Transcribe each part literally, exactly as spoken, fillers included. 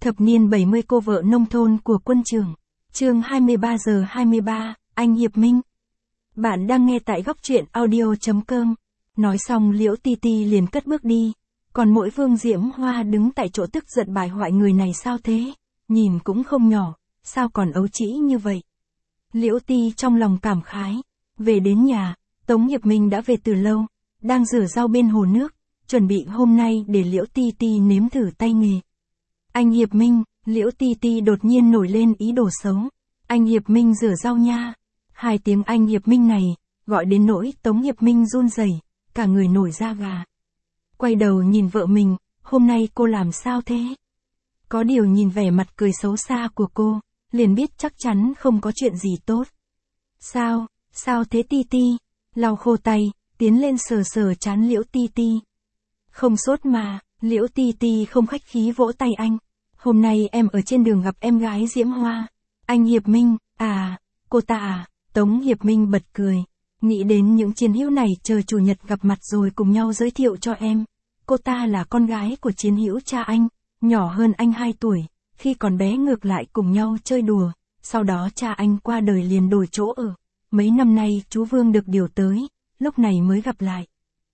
Thập niên bảy mươi cô vợ nông thôn của quân trường. Chương hai mươi ba giờ hai mươi ba, anh Hiệp Minh. Bạn đang nghe tại góc truyện audio chấm com. Nói xong Liễu Ti Ti liền cất bước đi. Còn mỗi Vương Diễm Hoa đứng tại chỗ tức giận bài hoại người này sao thế? Nhìn cũng không nhỏ, sao còn ấu trĩ như vậy? Liễu Ti trong lòng cảm khái. Về đến nhà, Tống Hiệp Minh đã về từ lâu, đang rửa rau bên hồ nước, chuẩn bị hôm nay để Liễu Ti Ti nếm thử tay nghề. Anh Hiệp Minh, Liễu Ti Ti đột nhiên nổi lên ý đồ xấu. Anh Hiệp Minh rửa rau nha. Hai tiếng anh Hiệp Minh này, gọi đến nỗi Tống Hiệp Minh run rẩy, cả người nổi da gà. Quay đầu nhìn vợ mình, hôm nay cô làm sao thế? Có điều nhìn vẻ mặt cười xấu xa của cô, liền biết chắc chắn không có chuyện gì tốt. Sao, sao thế Ti Ti? Lau khô tay, tiến lên sờ sờ trán Liễu Ti Ti. Không sốt mà, Liễu Ti Ti không khách khí vỗ tay anh. Hôm nay em ở trên đường gặp em gái Diễm Hoa. Anh Hiệp Minh, à, cô ta à, Tống Hiệp Minh bật cười. Nghĩ đến những chiến hữu này chờ chủ nhật gặp mặt rồi cùng nhau giới thiệu cho em. Cô ta là con gái của chiến hữu cha anh, nhỏ hơn anh hai tuổi, khi còn bé ngược lại cùng nhau chơi đùa, sau đó cha anh qua đời liền đổi chỗ ở. Mấy năm nay chú Vương được điều tới, lúc này mới gặp lại.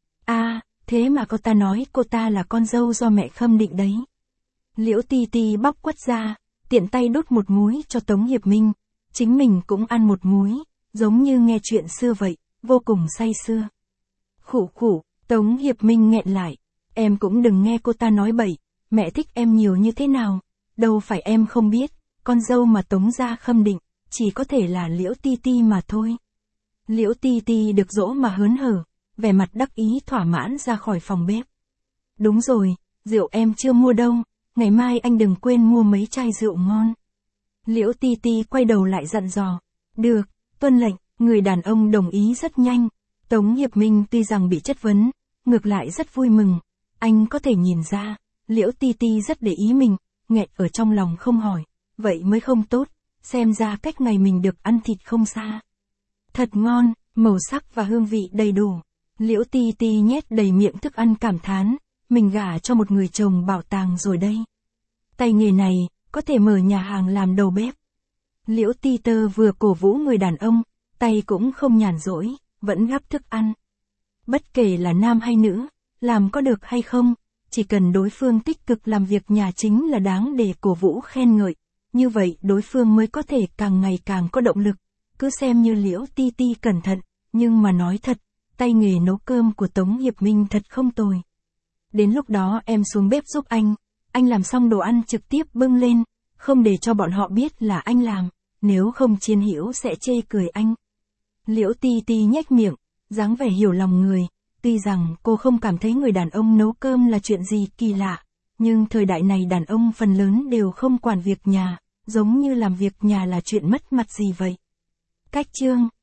À, thế mà cô ta nói cô ta là con dâu do mẹ khâm định đấy. Liễu Ti Ti bóc quất ra, tiện tay đút một múi cho Tống Hiệp Minh, chính mình cũng ăn một múi, giống như nghe chuyện xưa vậy, vô cùng say sưa. Khụ khụ, Tống Hiệp Minh nghẹn lại, em cũng đừng nghe cô ta nói bậy, mẹ thích em nhiều như thế nào, đâu phải em không biết, con dâu mà Tống gia khâm định, chỉ có thể là Liễu Ti Ti mà thôi. Liễu Ti Ti được dỗ mà hớn hở, vẻ mặt đắc ý thỏa mãn ra khỏi phòng bếp. Đúng rồi, rượu em chưa mua đâu, ngày mai anh đừng quên mua mấy chai rượu ngon. Liễu Ti Ti quay đầu lại dặn dò. Được, tuân lệnh, người đàn ông đồng ý rất nhanh. Tống Hiệp Minh tuy rằng bị chất vấn, ngược lại rất vui mừng. Anh có thể nhìn ra, Liễu Ti Ti rất để ý mình, nghẹn ở trong lòng không hỏi. Vậy mới không tốt, xem ra cách ngày mình được ăn thịt không xa. Thật ngon, màu sắc và hương vị đầy đủ. Liễu Ti Ti nhét đầy miệng thức ăn cảm thán, mình gả cho một người chồng bảo tàng rồi đây. Tay nghề này, có thể mở nhà hàng làm đầu bếp. Liễu Ti Tơ vừa cổ vũ người đàn ông, tay cũng không nhàn rỗi, vẫn gắp thức ăn. Bất kể là nam hay nữ, làm có được hay không, chỉ cần đối phương tích cực làm việc nhà chính là đáng để cổ vũ khen ngợi. Như vậy đối phương mới có thể càng ngày càng có động lực. Cứ xem như Liễu Ti Ti cẩn thận, nhưng mà nói thật, tay nghề nấu cơm của Tống Hiệp Minh thật không tồi. Đến lúc đó em xuống bếp giúp anh, anh làm xong đồ ăn trực tiếp bưng lên, không để cho bọn họ biết là anh làm, nếu không chiến hữu sẽ chê cười anh. Liễu Ti Ti nhếch miệng, dáng vẻ hiểu lòng người, tuy rằng cô không cảm thấy người đàn ông nấu cơm là chuyện gì kỳ lạ, nhưng thời đại này đàn ông phần lớn đều không quản việc nhà, giống như làm việc nhà là chuyện mất mặt gì vậy. Cách chương